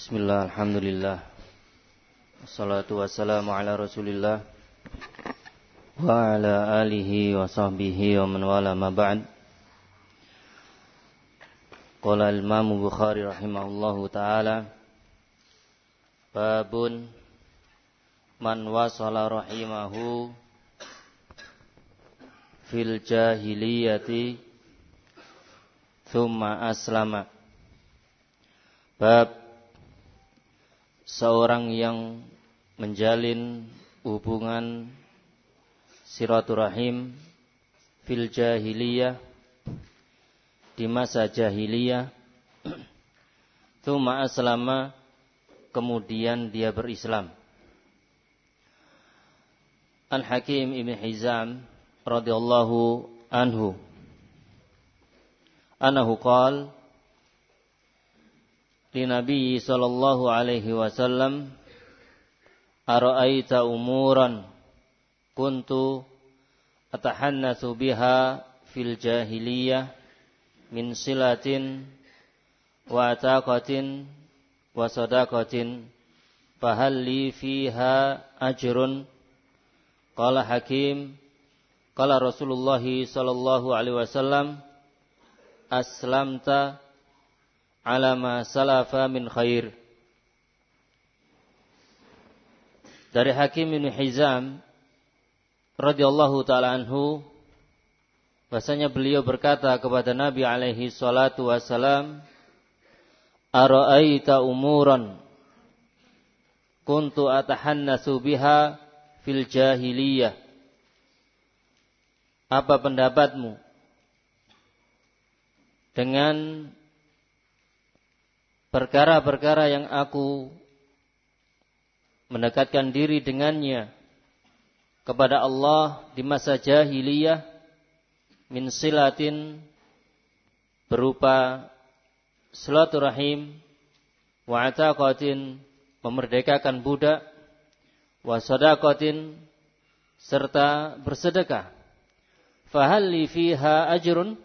Bismillah, alhamdulillah. Wassalatu wassalamu ala rasulillah wa ala alihi wa sahbihi wa man wala ma ba'd. Qala al-Imam Bukhari rahimahullahu ta'ala, babun man wasala rahimahu fil jahiliyati thumma aslama. Bab seorang yang menjalin hubungan silaturahim fil jahiliyah, di masa jahiliyah, tsumma aslama, kemudian dia berislam. Al-Hakim Ibn Hizam radhiyallahu anhu qala li Nabi sallallahu alaihi wasallam, ara'aita umuran kuntu atahannatsu biha fil jahiliyah min silatin wa ataqatin wa sadaqatin fahal li fiha ajrun? Qala Hakim, qala Rasulullah sallallahu alaihi wasallam, aslamta ala ma salafa min khair. Dari Hakim bin Hizam radhiyallahu ta'ala anhu, bahasanya beliau berkata kepada Nabi alaihi salatu wassalam, ara'aita umuran kuntu atahannatsu biha fil jahiliyah. Apa pendapatmu dengan perkara-perkara yang aku mendekatkan diri dengannya kepada Allah di masa jahiliyah, min silatin, berupa silaturahim, wa ataqatin, memerdekakan budak, wa sadaqatin, serta bersedekah. Fahal li fiha ajrun?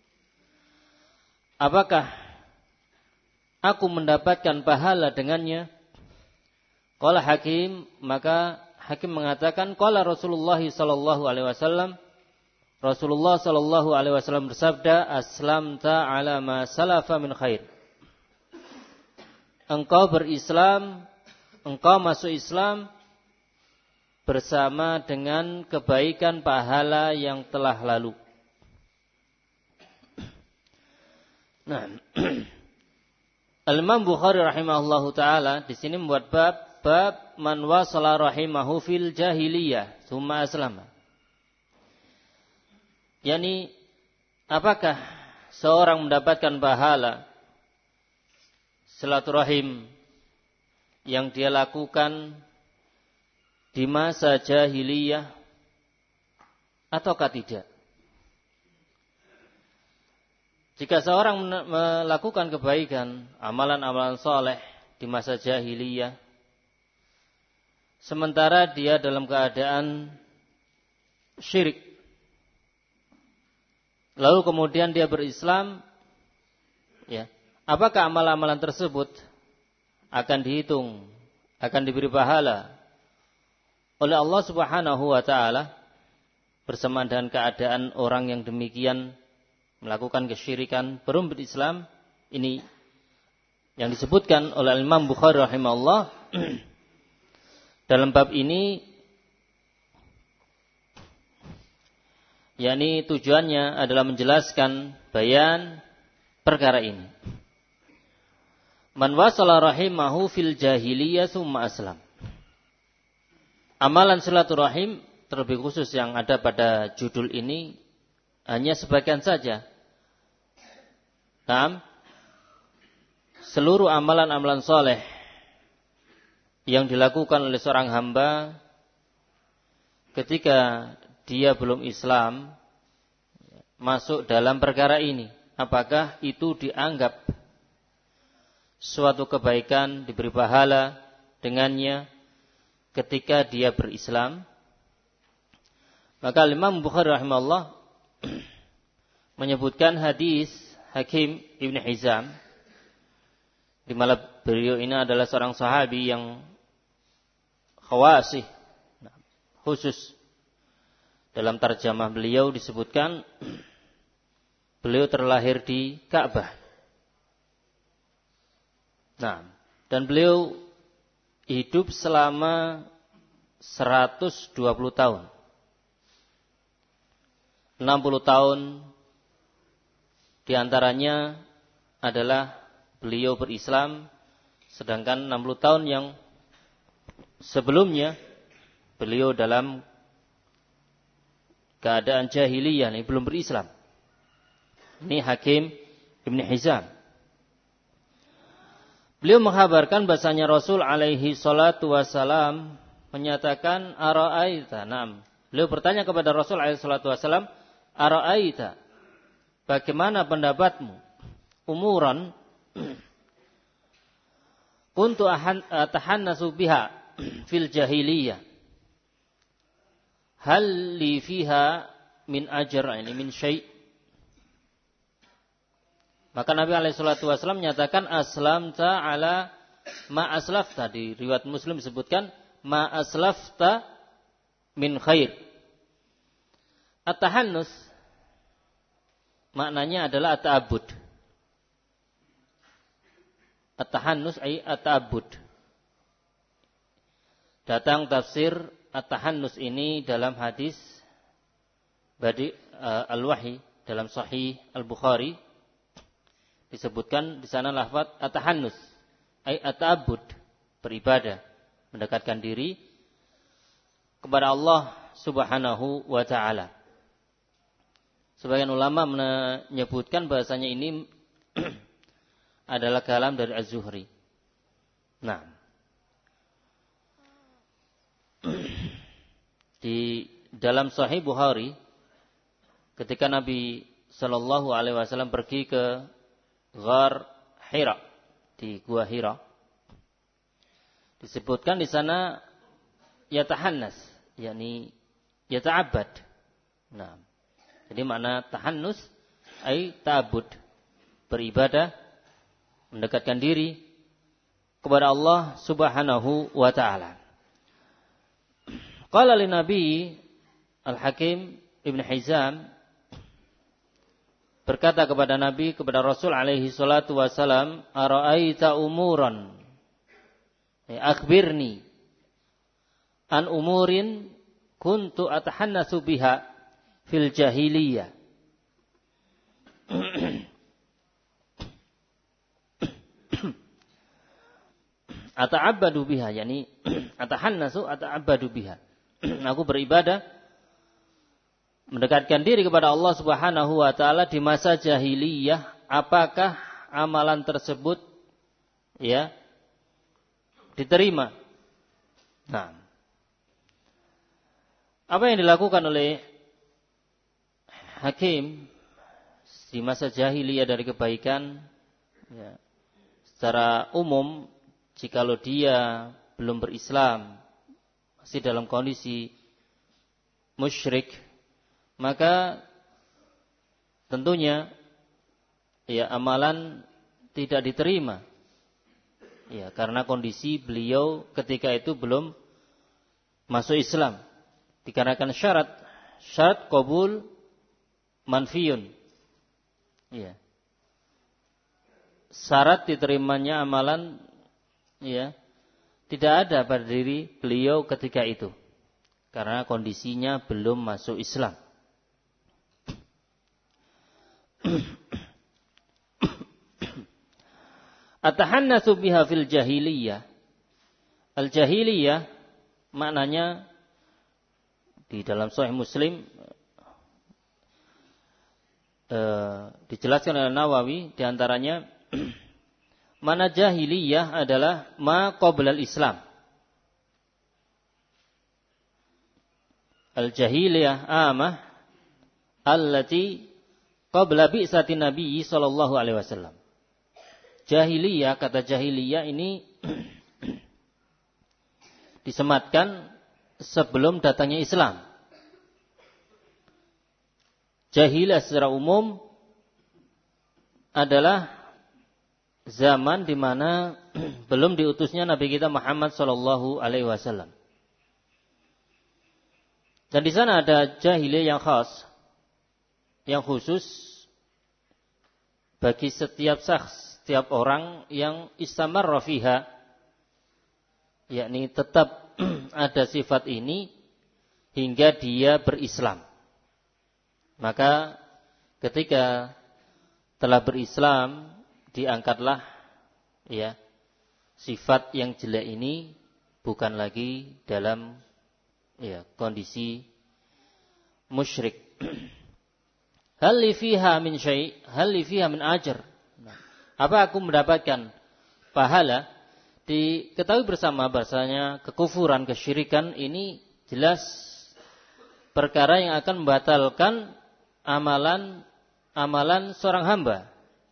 Apakah aku mendapatkan pahala dengannya? Qala Hakim, maka Hakim mengatakan, qala Rasulullah sallallahu alaihi wasallam, Rasulullah sallallahu alaihi wasallam bersabda, aslamta ala ma salafa min khair. Engkau berislam, engkau masuk Islam bersama dengan kebaikan pahala yang telah lalu. Nah, Al-Imam Bukhari rahimahullahu ta'ala di sini membuat bab man wasala rahimahu fil jahiliyah tsumma aslama. Yani, apakah seorang mendapatkan pahala silaturahim yang dia lakukan di masa jahiliyah ataukah tidak? Jika seorang melakukan kebaikan, amalan-amalan soleh di masa jahiliyah, sementara dia dalam keadaan syirik, lalu kemudian dia berislam, ya, apakah amalan-amalan tersebut akan dihitung, akan diberi pahala oleh Allah Subhanahu wa ta'ala bersamaan dengan keadaan orang yang demikian melakukan kesyirikan, belum berislam? Ini yang disebutkan oleh Imam Bukhari rahimahullah dalam bab ini, yakni tujuannya adalah menjelaskan bayan perkara ini. Man wasala rahimahu fil jahiliyah tsumma aslam. Amalan silaturahim, terlebih khusus yang ada pada judul ini, hanya sebagian saja. Seluruh amalan-amalan soleh yang dilakukan oleh seorang hamba ketika dia belum Islam masuk dalam perkara ini. Apakah itu dianggap suatu kebaikan, diberi pahala dengannya ketika dia berislam? Maka Imam Bukhari rahimahullah menyebutkan hadis Hakim Ibn Hizam Di mana beliau ini adalah seorang sahabi yang khawasih, khusus. Dalam terjemah beliau disebutkan beliau terlahir di Ka'bah. Nah, dan beliau hidup selama 120 tahun. 60 tahun diantaranya adalah beliau berislam, sedangkan 60 tahun yang sebelumnya beliau dalam keadaan jahiliyah, ini belum berislam. Ini Hakim Ibn Hizam. Beliau menghabarkan bahasanya Rasul alaihi salatu wasalam menyatakan ara'aita. Naam. Beliau bertanya kepada Rasul alaihi salatu wasalam, ara'aita, bagaimana pendapatmu? Umuran kuntu atahannasu biha fil jahiliyah. Hal li fiha min ajr, ini min syai'. Maka Nabi alaihi salatu wasallam menyatakan aslamta ala ma aslafta. Di riwayat Muslim disebutkan ma aslafta min khair. At-tahannus maknanya adalah at-ta'abbud. At-tahannus ay at-ta'abbud. Datang tafsir at-tahannus ini dalam hadis Badi al-Wahyi dalam Sahih Al-Bukhari disebutkan di sana lafaz at-tahannus ay at-ta'abbud, beribadah, mendekatkan diri kepada Allah Subhanahu wa taala. Sebagian ulama menyebutkan bahasanya ini adalah kalam dari Az-Zuhri. Nah, di dalam Sahih Bukhari ketika Nabi sallallahu alaihi wasallam pergi ke Ghar Hira, di Gua Hira, disebutkan di sana yatahannas, yakni yata'abbad. Nah, jadi makna tahannus ay ta'abbud, beribadah, mendekatkan diri kepada Allah Subhanahu wa taala. Qala li Nabi Al-Hakim Ibn Hizam berkata kepada Nabi, kepada Rasul alaihi salatu wasalam, ara'aita umuran, akhbirni an umurin kuntu atahannasu biha fil jahiliyah. Ata'abbadu biha, yani atahannasu ata'abbadu biha. Aku beribadah, mendekatkan diri kepada Allah Subhanahu wa taala di masa jahiliyah. Apakah amalan tersebut ya diterima? Nah, apa yang dilakukan oleh Hakim di masa jahiliyah dari kebaikan ya, secara umum jikalau dia belum berislam, masih dalam kondisi musyrik, maka tentunya ya amalan tidak diterima. Ya, karena kondisi beliau ketika itu belum masuk Islam. Dikarenakan syarat qabul manfiyun. Ya. Syarat diterimanya amalan ya tidak ada pada diri beliau ketika itu. Karena kondisinya belum masuk Islam. Atahannasu biha fil jahiliyah. Al-jahiliyah maknanya di dalam Sahih Muslim dijelaskan oleh Nawawi, di antaranya mana jahiliyah adalah ma qabla al-Islam. Al-jahiliyah amah allati qabla bi'sati Nabi sallallahu alaihi wasallam. Jahiliyah, kata jahiliyah ini disematkan sebelum datangnya Islam. Jahiliyah secara umum adalah zaman di mana belum diutusnya Nabi kita Muhammad sallallahu alaihi wasallam. Dan di sana ada jahiliyah yang khas, yang khusus bagi setiap syakhs, setiap orang yang istamarra fiha, yakni tetap ada sifat ini hingga dia berislam. Maka ketika telah berislam, diangkatlah ya sifat yang jelek ini bukan lagi dalam kondisi musyrik. Hal li fiha min syai', hal li fiha min ajr. Apa aku mendapatkan pahala? Diketahui bersama bahasanya kekufuran, kesyirikan ini jelas perkara yang akan membatalkan amalan seorang hamba.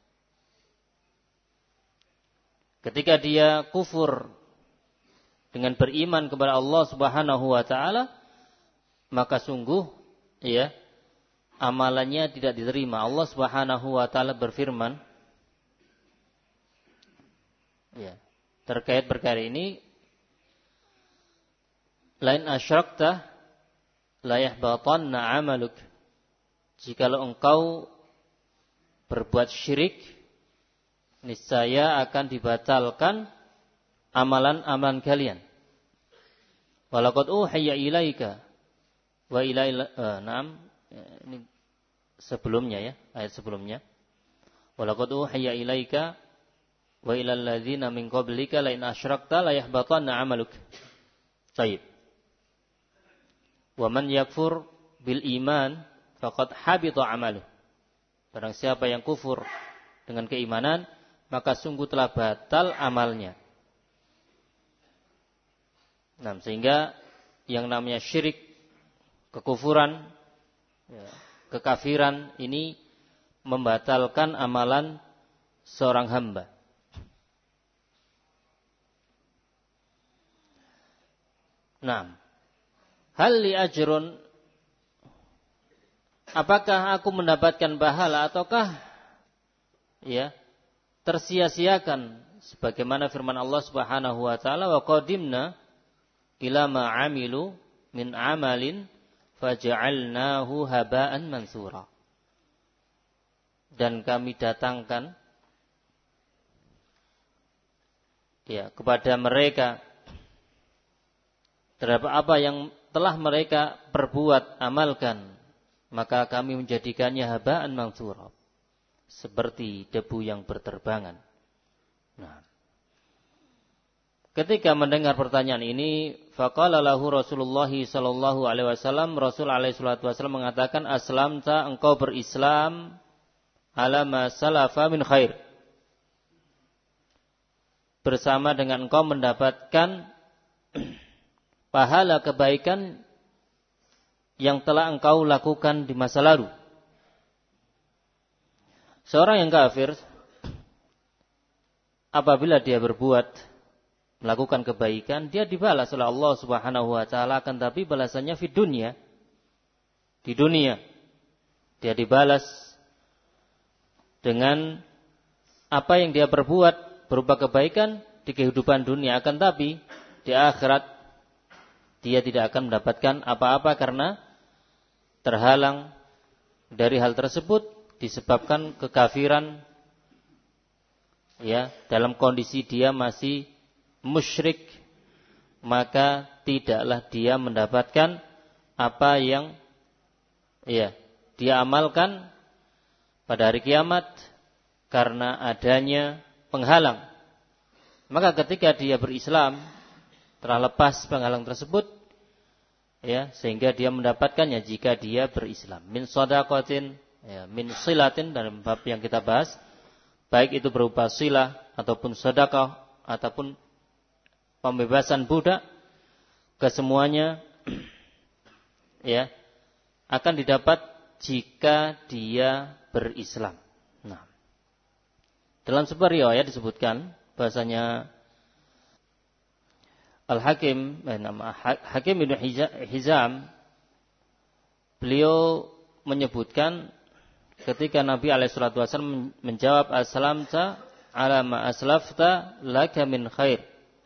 Ketika dia kufur dengan beriman kepada Allah Subhanahu wa taala, maka sungguh amalannya tidak diterima. Allah Subhanahu wa taala berfirman terkait perkara ini, lain asyrakta la yahbatanna 'amaluk. Jikalau engkau berbuat syirik, niscaya akan dibatalkan amalan-amalan kalian. Walaqad uhiya ilaika wa ila ini sebelumnya ayat sebelumnya. Walaqad uhiya ilaika wa ilal ladzina min qablika la in asyrakta la yahbatanna 'amaluk. Baik. Wa man yakfur bil iman faqad habita 'amaluh. Barang siapa yang kufur dengan keimanan, maka sungguh telah batal amalnya. Nah, sehingga yang namanya syirik, kekufuran, kekafiran ini membatalkan amalan seorang hamba. Nah, hal li ajrun, apakah aku mendapatkan pahala ataukah tersia-siakan sebagaimana firman Allah Subhanahu wa taala, wa qadimna ila ma amilu min amalin faja'alnahu haba'an mansura. Dan kami datangkan kepada mereka terhadap apa yang telah mereka perbuat, amalkan, maka kami menjadikannya haba'an mansura, seperti debu yang berterbangan. Nah, ketika mendengar pertanyaan ini, faqala lahu Rasulullah sallallahu alaihi wasallam, Rasul alaihi salatu wasallam mengatakan, aslamta, engkau berislam ala ma salafa min khair, bersama dengan engkau mendapatkan pahala kebaikan yang telah engkau lakukan di masa lalu. Seorang yang kafir, apabila dia melakukan kebaikan, dia dibalas oleh Allah Subhanahu wa taala, akan tapi balasannya di dunia. Dia dibalas dengan apa yang dia perbuat berupa kebaikan di kehidupan dunia, akan tapi di akhirat dia tidak akan mendapatkan apa-apa karena terhalang dari hal tersebut disebabkan kekafiran, dalam kondisi dia masih musyrik, maka tidaklah dia mendapatkan apa yang dia amalkan pada hari kiamat karena adanya penghalang. Maka ketika dia berislam, telah lepas penghalang tersebut, sehingga dia mendapatkannya jika dia berislam. Min shadaqatin, min silatin, dalam bab yang kita bahas, baik itu berupa silah ataupun sedekah ataupun pembebasan budak, kesemuanya akan didapat jika dia berislam. Nah, dalam sebuah riwayat disebutkan bahasanya Al-Hakim, Hakim bin Hizam, beliau menyebutkan ketika Nabi alaihissalatu wasallam menjawab aslamta ala ma aslafta laka min khair.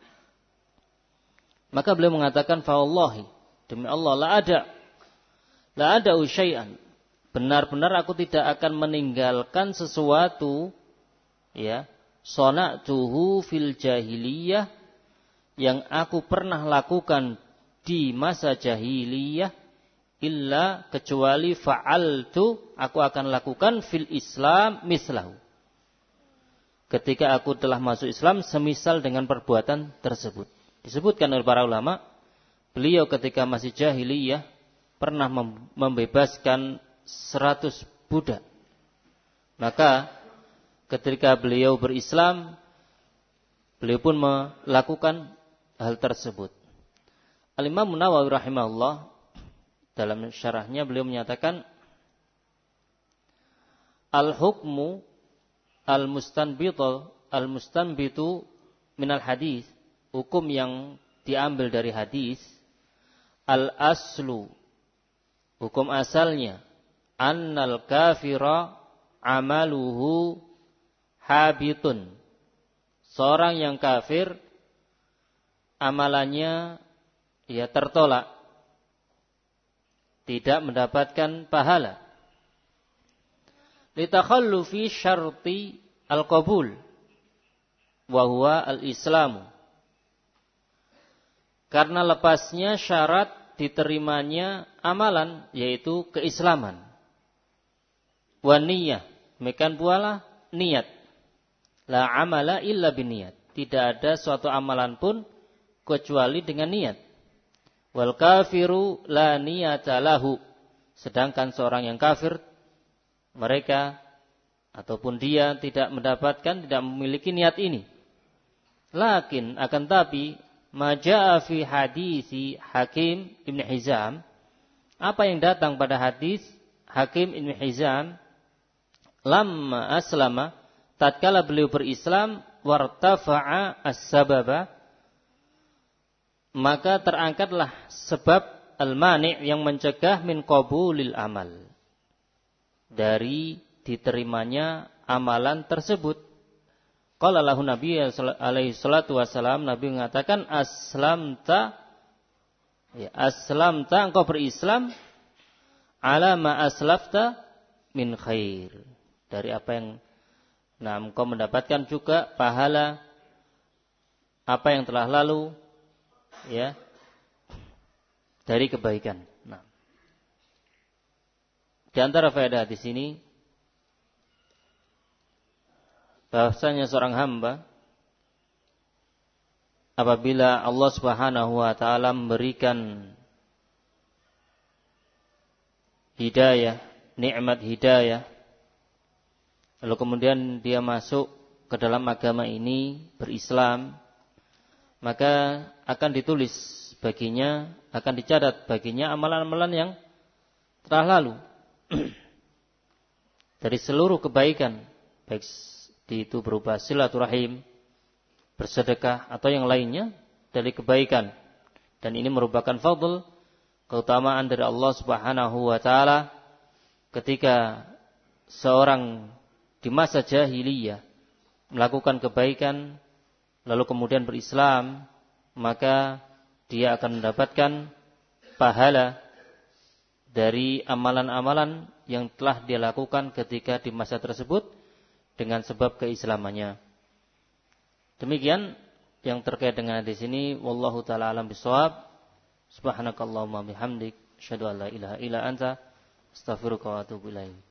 Maka beliau mengatakan, fa wallahi, demi Allah, la ada syai'an, benar-benar aku tidak akan meninggalkan sesuatu, ya, sana'tuhu fil jahiliyah, yang aku pernah lakukan di masa jahiliyah, illa, kecuali fa'altu, aku akan lakukan fil Islam mislahu, ketika aku telah masuk Islam semisal dengan perbuatan tersebut. Disebutkan oleh para ulama, beliau ketika masih jahiliyah pernah membebaskan 100 budak. Maka ketika beliau berislam, beliau pun melakukan hal tersebut. Al-Imam Nawawi rahimahullah dalam syarahnya beliau menyatakan, al-hukmu al-mustanbitu minal hadis, hukum yang diambil dari hadis, al-aslu, hukum asalnya, annal kafira amaluhu habitun, seorang yang kafir amalannya tertolak, tidak mendapatkan pahala. Litakhallufi syarti al-qabul wa huwa al-islamu, karena lepasnya syarat diterimanya amalan, yaitu keislaman. Wa niyyah, demikian pula niat. La amala illa biniyat, tidak ada suatu amalan pun kecuali dengan niat. Wal kafiru la niyata lahu, sedangkan seorang yang kafir, mereka ataupun dia tidak mendapatkan, tidak memiliki niat ini. Lakin, akan tapi, maja'a fi hadisi Hakim Ibn Hizam, apa yang datang pada hadis Hakim Ibn Hizam, lamma aslama, tatkala beliau berislam, wartafa'a as-sababa, maka terangkatlah sebab al-mani' yang mencegah min qabulil amal, dari diterimanya amalan tersebut. Qala lahu Nabi alaihi salatu wasalam, Nabi mengatakan, aslamta, engkau berislam, ala ma aslafta min khair, dari apa yang engkau mendapatkan juga pahala apa yang telah lalu, dari kebaikan. Di antara faedah di sini, bahwasanya seorang hamba apabila Allah Subhanahu wa taala memberikan hidayah, nikmat hidayah, lalu kemudian dia masuk ke dalam agama ini, berislam, maka akan ditulis baginya, akan dicatat baginya amalan-amalan yang telah lalu dari seluruh kebaikan, baik itu berupa silaturahim, bersedekah, atau yang lainnya dari kebaikan. Dan ini merupakan fadl, keutamaan dari Allah Subhanahu wa taala, ketika seorang di masa jahiliyah melakukan kebaikan lalu kemudian berislam, maka dia akan mendapatkan pahala dari amalan-amalan yang telah dia lakukan ketika di masa tersebut dengan sebab keislamannya. Demikian yang terkait dengan di sini. Wallahu taala alam bisawab. Subhanakallahumma bihamdik, asyhadu an la ilaha illa anta, astaghfiruka wa atubu ilaik.